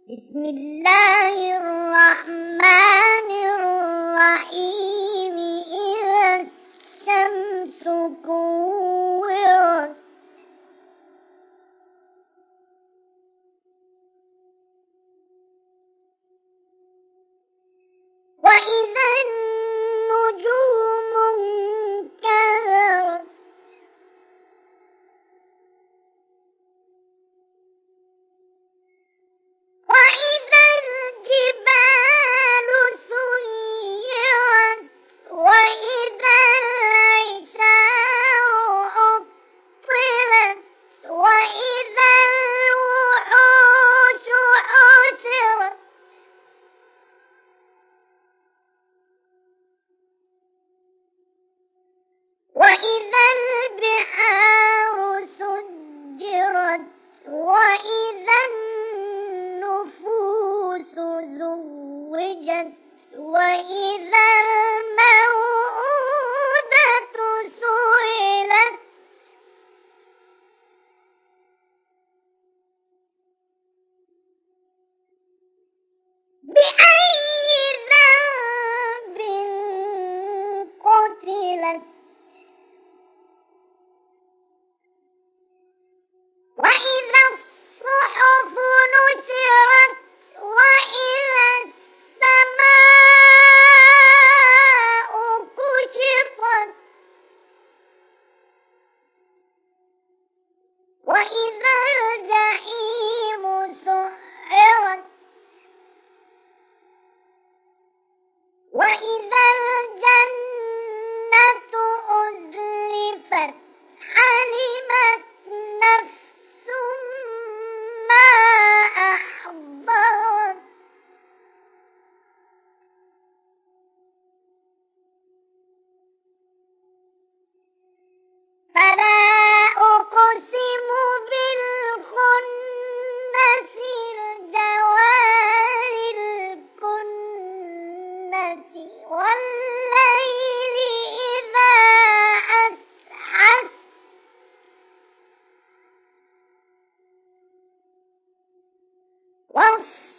بسم الله الرحمن الرحيم. إذا الشمس كورت وإذا النجوم انكدرت وإذا الجبال سيرت وإذا العشار عطلت وإذا الوحوش حشرت وإذا البحار سجرت وإذا النفوس زوجت وإذا الموءودة سئلت بأي ذنب قتلت وإذا الصحف نشرت وإذا السماء كشطت وإذا الجحيم سعرت وإذا الجنة أزلفت علمت نفس ما أحضرت فلا أقسم بالخنس الجوار الكنس والليل إذا عسعس